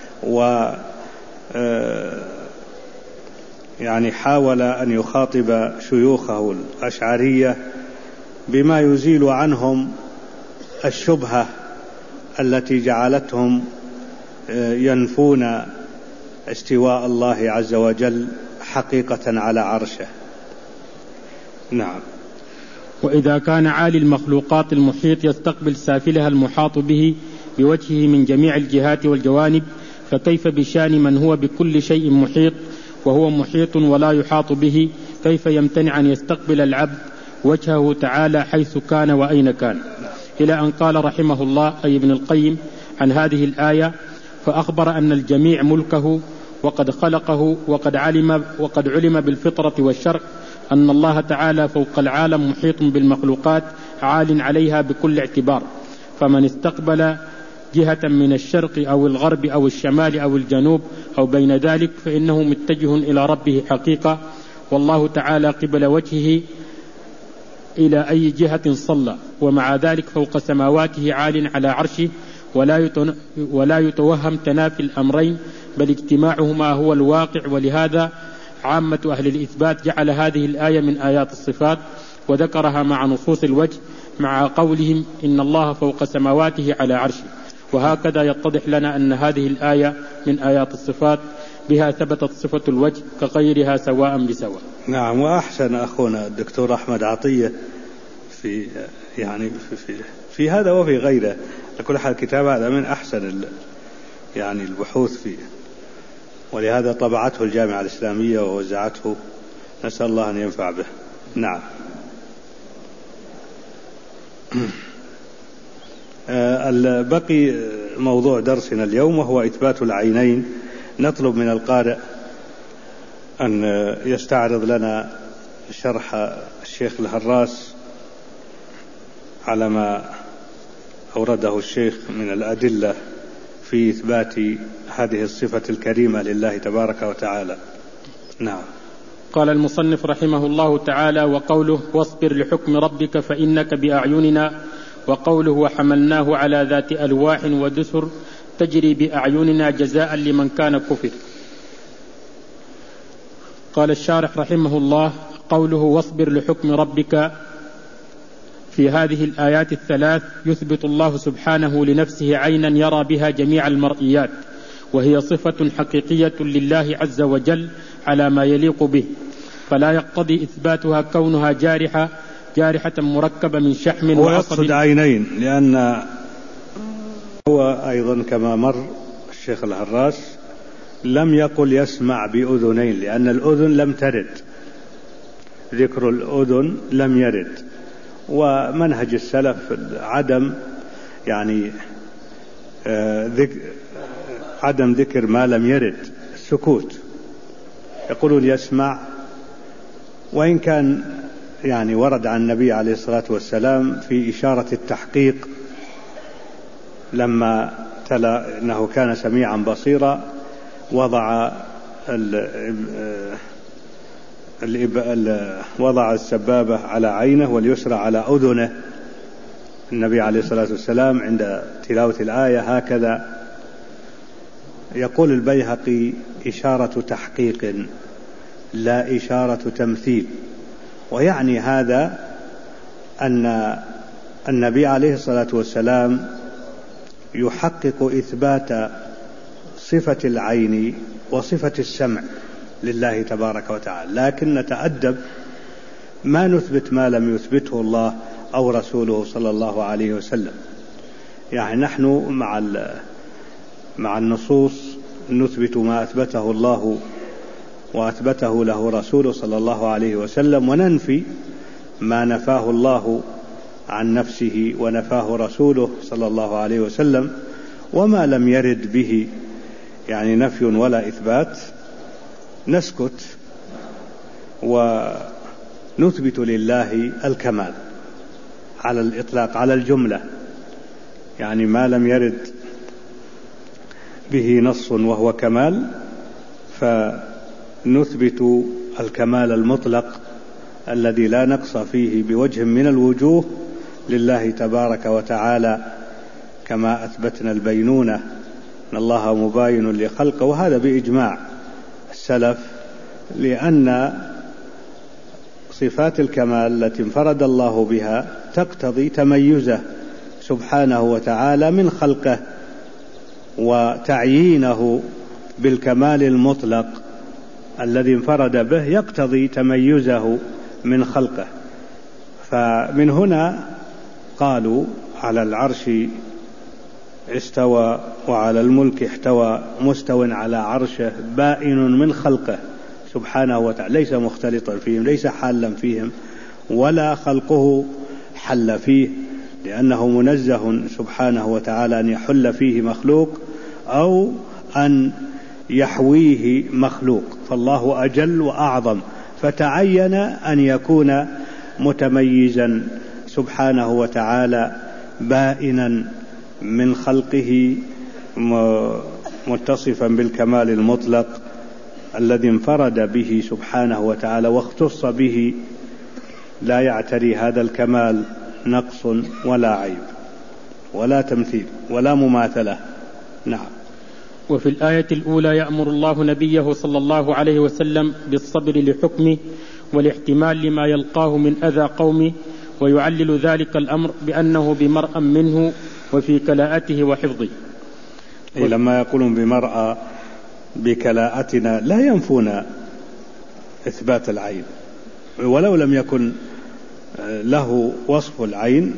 يعني حاول أن يخاطب شيوخه الأشعرية بما يزيل عنهم الشبهة التي جعلتهم ينفون استواء الله عز وجل حقيقة على عرشه. نعم. وإذا كان عالي المخلوقات المحيط يستقبل سافلها المحاط به بوجهه من جميع الجهات والجوانب، فكيف بشان من هو بكل شيء محيط وهو محيط ولا يحاط به؟ كيف يمتنع أن يستقبل العبد وجهه تعالى حيث كان وأين كان؟ إلى أن قال رحمه الله أي ابن القيم عن هذه الآية: فأخبر أن الجميع ملكه وقد خلقه، وقد علم بالفطرة والشرع أن الله تعالى فوق العالم محيط بالمخلوقات عال عليها بكل اعتبار، فمن استقبل جهة من الشرق أو الغرب أو الشمال أو الجنوب أو بين ذلك فإنه متجه إلى ربه حقيقة، والله تعالى قبل وجهه إلى أي جهة صلى، ومع ذلك فوق سماواته عال على عرشه، ولا يتوهم تنافي الأمرين بل اجتماعهما هو الواقع. ولهذا عامة أهل الإثبات جعل هذه الآية من آيات الصفات وذكرها مع نصوص الوجه، مع قولهم إن الله فوق سماواته على عرشه. وهكذا يتضح لنا أن هذه الآية من آيات الصفات، بها ثبتت صفة الوجه كغيرها سواء بسواء. نعم. وأحسن أخونا الدكتور أحمد عطية في هذا وفي غيره، لكل حال كتاب هذا من أحسن البحوث فيه، ولهذا طبعته الجامعة الإسلامية ووزعته، نسأل الله أن ينفع به. نعم. بقي موضوع درسنا اليوم وهو إثبات العينين. نطلب من القارئ أن يستعرض لنا شرح الشيخ الهراس على ما أورده الشيخ من الأدلة في إثبات هذه الصفة الكريمة لله تبارك وتعالى. نعم. قال المصنف رحمه الله تعالى: وقوله واصبر لحكم ربك فإنك بأعيننا، وقوله وحملناه على ذات ألواح ودسر تجري بأعيننا جزاء لمن كان كفر. قال الشارح رحمه الله: قوله واصبر لحكم ربك في هذه الآيات الثلاث يثبت الله سبحانه لنفسه عينا يرى بها جميع المرئيات، وهي صفة حقيقية لله عز وجل على ما يليق به، فلا يقتضي إثباتها كونها جارحة مركبة من شحم وعصب. ويقصد عينين لأن هو أيضا كما مر الشيخ الهراس لم يقل يسمع بأذنين، لأن الأذن لم ترد، ذكر الأذن لم يرد، ومنهج السلف عدم عدم ذكر ما لم يرد، السكوت. يقولون يسمع، وإن كان ورد عن النبي عليه الصلاة والسلام في إشارة التحقيق لما تلا أنه كان سميعا بصيرا وضع السبابة على عينه واليسرى على أذنه. النبي عليه الصلاة والسلام عند تلاوة الآية هكذا. يقول البيهقي إشارة تحقيق لا إشارة تمثيل، ويعني هذا أن النبي عليه الصلاة والسلام يحقق إثبات صفة العين وصفة السمع لله تبارك وتعالى، لكن نتأدب ما نثبت ما لم يثبته الله أو رسوله صلى الله عليه وسلم. نحن مع النصوص نثبت ما أثبته الله وأثبته له رسوله صلى الله عليه وسلم، وننفي ما نفاه الله عن نفسه ونفاه رسوله صلى الله عليه وسلم، وما لم يرد به نفي ولا إثبات نسكت ونثبت لله الكمال على الإطلاق على الجملة. ما لم يرد به نص وهو كمال فنثبت الكمال المطلق الذي لا نقص فيه بوجه من الوجوه لله تبارك وتعالى كما أثبتنا البينونة أن الله مباين لخلقه، وهذا بإجماع السلف، لأن صفات الكمال التي انفرد الله بها تقتضي تميزه سبحانه وتعالى من خلقه، وتعيينه بالكمال المطلق الذي انفرد به يقتضي تميزه من خلقه. فمن هنا قالوا على العرش استوى وعلى الملك احتوى مستو على عرشه بائن من خلقه سبحانه وتعالى، ليس مختلطا فيهم، ليس حالا فيهم، ولا خلقه حل فيه، لأنه منزه سبحانه وتعالى أن يحل فيه مخلوق أو أن يحويه مخلوق، فالله أجل وأعظم، فتعين أن يكون متميزا سبحانه وتعالى بائنا من خلقه متصفا بالكمال المطلق الذي انفرد به سبحانه وتعالى واختص به، لا يعتري هذا الكمال نقص ولا عيب ولا تمثيل ولا مماثلة. نعم. وفي الآية الأولى يأمر الله نبيه صلى الله عليه وسلم بالصبر لحكمه والاحتمال لما يلقاه من أذى قومه، ويعلل ذلك الأمر بأنه بمرأ منه وفي كلاءته وحفظه. لما يقولون بمرأة بكلاءتنا لا ينفون إثبات العين، ولو لم يكن له وصف العين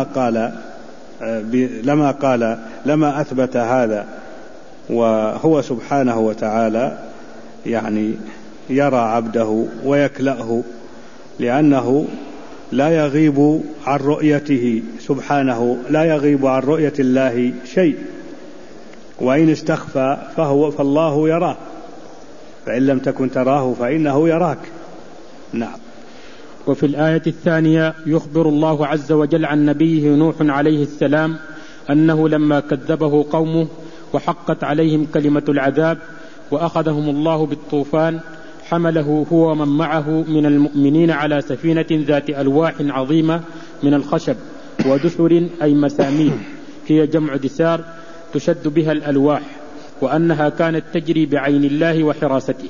لما أثبت هذا، وهو سبحانه وتعالى يعني يرى عبده ويكلأه، لأنه لا يغيب عن رؤيته سبحانه، لا يغيب عن رؤية الله شيء، وإن استخفى فالله يراه، فإن لم تكن تراه فإنه يراك. نعم. وفي الآية الثانية يخبر الله عز وجل عن نبيه نوح عليه السلام أنه لما كذبه قومه وحقت عليهم كلمة العذاب وأخذهم الله بالطوفان حمله هو ومن معه من المؤمنين على سفينة ذات ألواح عظيمة من الخشب ودسر أي مسامير، هي جمع دسار تشد بها الألواح، وأنها كانت تجري بعين الله وحراسته.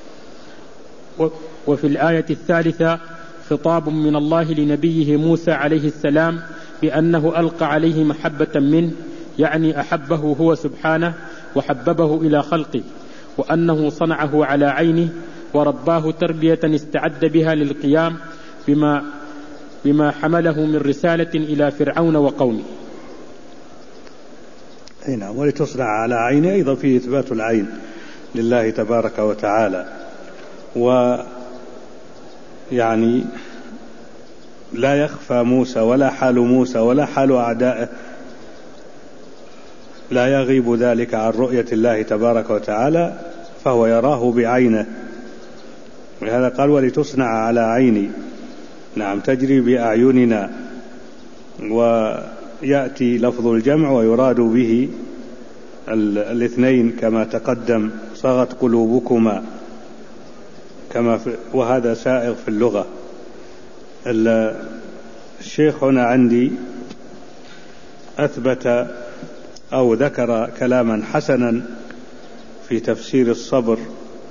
وفي الآية الثالثة خطاب من الله لنبيه موسى عليه السلام بأنه ألقى عليه محبة منه، يعني أحبه هو سبحانه وحببه إلى خلقه، وأنه صنعه على عينه ورباه تربية استعد بها للقيام بما حمله من رسالة إلى فرعون وقومه. هنا ولتصنع على عينه أيضا فيه إثبات العين لله تبارك وتعالى، ويعني لا يخفى موسى ولا حال موسى ولا حال أعدائه، لا يغيب ذلك عن رؤية الله تبارك وتعالى، فهو يراه بعينه، ولهذا قال ولتصنع على عيني. نعم، تجري بأعيننا، ويأتي لفظ الجمع ويراد به الاثنين كما تقدم، صغت قلوبكما وهذا سائغ في اللغة. الشيخ هنا عندي أثبت أو ذكر كلاما حسنا في تفسير الصبر،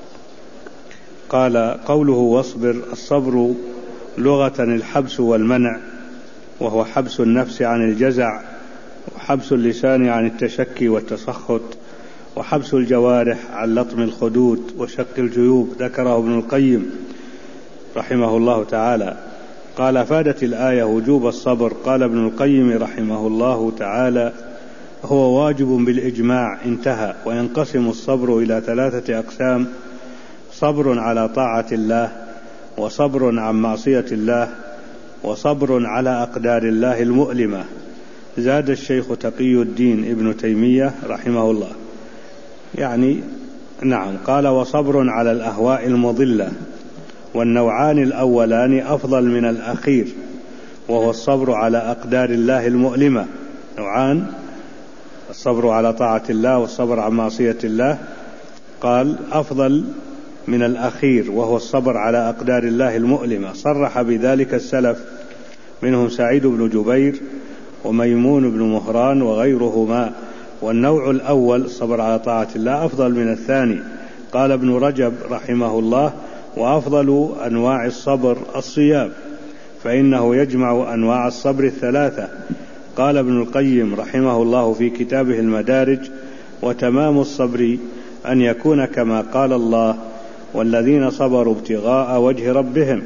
قال قوله واصبر، الصبر لغة الحبس والمنع، وهو حبس النفس عن الجزع، وحبس اللسان عن التشكي والتسخط، وحبس الجوارح عن لطم الخدود وشق الجيوب، ذكره ابن القيم رحمه الله تعالى. قال أفادت الآية وجوب الصبر. قال ابن القيم رحمه الله تعالى هو واجب بالإجماع، انتهى. وينقسم الصبر إلى 3 أقسام: صبر على طاعة الله، وصبر عن معصية الله، وصبر على أقدار الله المؤلمة. زاد الشيخ تقي الدين ابن تيمية رحمه الله يعني نعم قال وصبر على الأهواء المضلة. والنوعان الأولان أفضل من الأخير، وهو الصبر على أقدار الله المؤلمة. نوعان: الصبر على طاعة الله والصبر عن معصية الله. قال أفضل من الأخير وهو الصبر على أقدار الله المؤلمة. صرح بذلك السلف منهم سعيد بن جبير وميمون بن مهران وغيرهما. والنوع الأول الصبر على طاعة الله أفضل من الثاني. قال ابن رجب رحمه الله: وأفضل أنواع الصبر الصيام، فإنه يجمع أنواع الصبر الثلاثة. قال ابن القيم رحمه الله في كتابه المدارج: وتمام الصبر أن يكون كما قال الله: والذين صبروا ابتغاء وجه ربهم.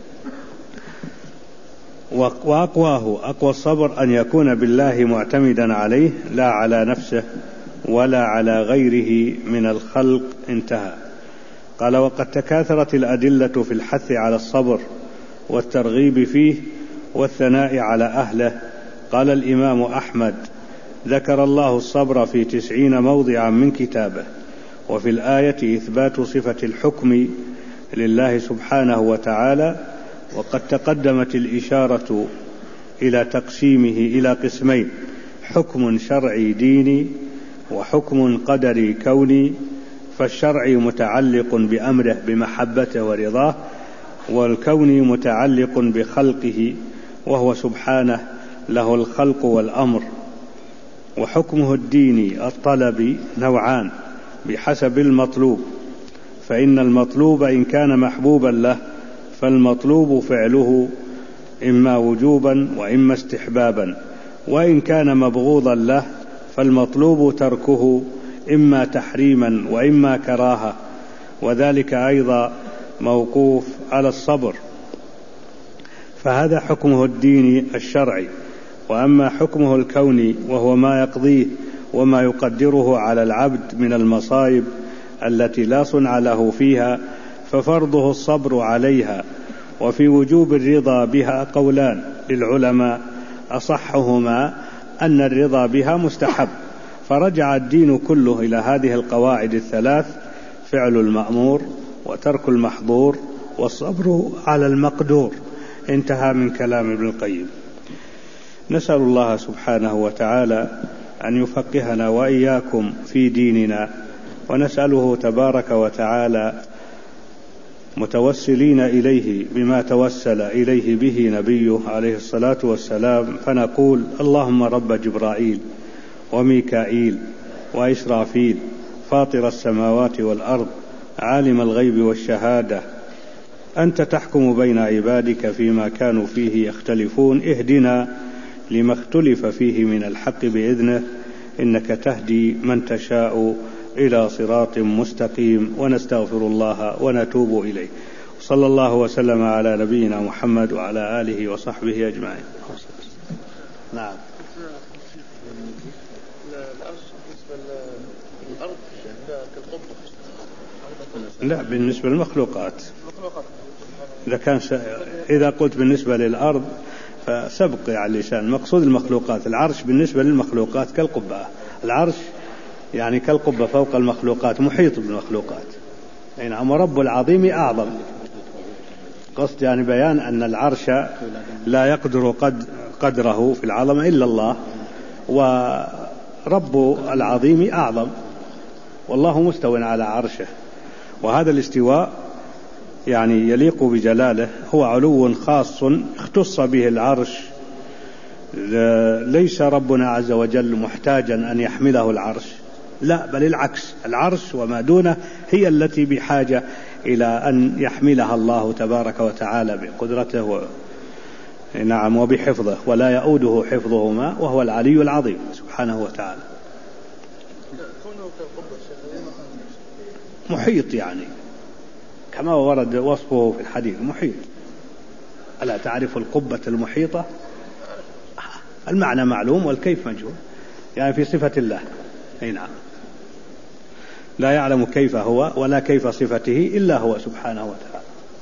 وأقوى الصبر أن يكون بالله معتمدا عليه لا على نفسه ولا على غيره من الخلق. انتهى. قال: وقد تكاثرت الأدلة في الحث على الصبر والترغيب فيه والثناء على أهله. قال الإمام أحمد: ذكر الله الصبر في 90 موضعا من كتابه، وفي الآية إثبات صفة الحكم لله سبحانه وتعالى. وقد تقدمت الإشارة إلى تقسيمه إلى قسمين: حكم شرعي ديني وحكم قدري كوني. فالشرعي متعلق بأمره بمحبته ورضاه، والكوني متعلق بخلقه وهو سبحانه له الخلق والأمر. وحكمه الديني الطلب نوعان بحسب المطلوب، فإن المطلوب إن كان محبوبا له فالمطلوب فعله إما وجوبا وإما استحبابا، وإن كان مبغوضا له فالمطلوب تركه إما تحريما وإما كراهة، وذلك أيضا موقوف على الصبر. فهذا حكمه الديني الشرعي. وأما حكمه الكوني وهو ما يقضيه وما يقدره على العبد من المصائب التي لا صنع له فيها، ففرضه الصبر عليها. وفي وجوب الرضا بها قولان للعلماء، أصحهما أن الرضا بها مستحب، فرجع الدين كله إلى هذه القواعد الثلاث: فعل المأمور وترك المحظور والصبر على المقدور. انتهى من كلام ابن القيم. نسأل الله سبحانه وتعالى أن يفقهنا وإياكم في ديننا، ونسأله تبارك وتعالى متوسلين إليه بما توسل إليه به نبيه عليه الصلاة والسلام، فنقول: اللهم رب جبرائيل وميكائيل وإسرافيل، فاطر السماوات والأرض، عالم الغيب والشهادة، أنت تحكم بين عبادك فيما كانوا فيه يختلفون، اهدنا لما اختلف فيه من الحق بإذنه، إنك تهدي من تشاء إلى صراط مستقيم. ونستغفر الله ونتوب إليه. صلى الله وسلم على نبينا محمد وعلى آله وصحبه أجمعين. نعم. لا، بالنسبة للمخلوقات. إذا قلت بالنسبة للأرض فسبق على اللسان. المقصود المخلوقات. العرش بالنسبة للمخلوقات كالقبة. العرش يعني كالقبة فوق المخلوقات، محيط بالمخلوقات. نعم. ورب العظيم أعظم. قصد يعني بيان أن العرش لا يقدر قدره في العظمة إلا الله، ورب العظيم أعظم، والله مستو على عرشه. وهذا الاستواء يعني يليق بجلاله، هو علو خاص اختص به العرش. ليس ربنا عز وجل محتاجا أن يحمله العرش، لا، بل العكس، العرش وما دونه هي التي بحاجة إلى أن يحملها الله تبارك وتعالى بقدرته نعم وبحفظه، ولا يؤوده حفظهما وهو العلي العظيم سبحانه وتعالى. محيط يعني كما ورد وصفه في الحديث، محيط. ألا تعرف القبة المحيطة؟ المعنى معلوم والكيف مجهول، يعني في صفة الله. أي نعم. لا يعلم كيف هو ولا كيف صفته إلا هو سبحانه وتعالى.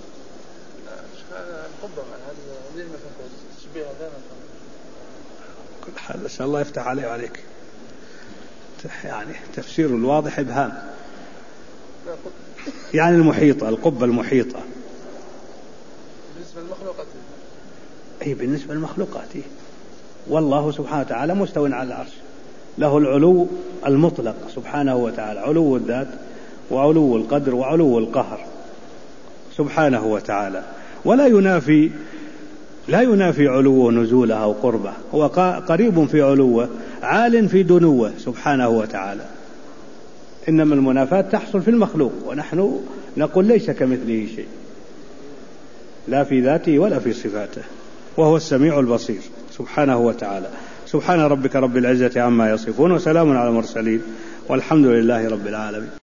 كل حال أسأل الله يفتح عليه وعليك. يعني تفسير الواضح إبهام. يعني المحيطة، القبة المحيطة بالنسبة للمخلوقات. أي بالنسبة للمخلوقات. والله سبحانه وتعالى مستوى على العرش، له العلو المطلق سبحانه وتعالى، علو الذات وعلو القدر وعلو القهر سبحانه وتعالى. ولا ينافي لا ينافي علوه نزوله أو قربه، هو قريب في علوه عال في دنوه سبحانه وتعالى. إنما المنافاة تحصل في المخلوق، ونحن نقول ليس كمثله شيء لا في ذاته ولا في صفاته، وهو السميع البصير سبحانه وتعالى. سبحان ربك رب العزة عما يصفون، وسلام على المرسلين، والحمد لله رب العالمين.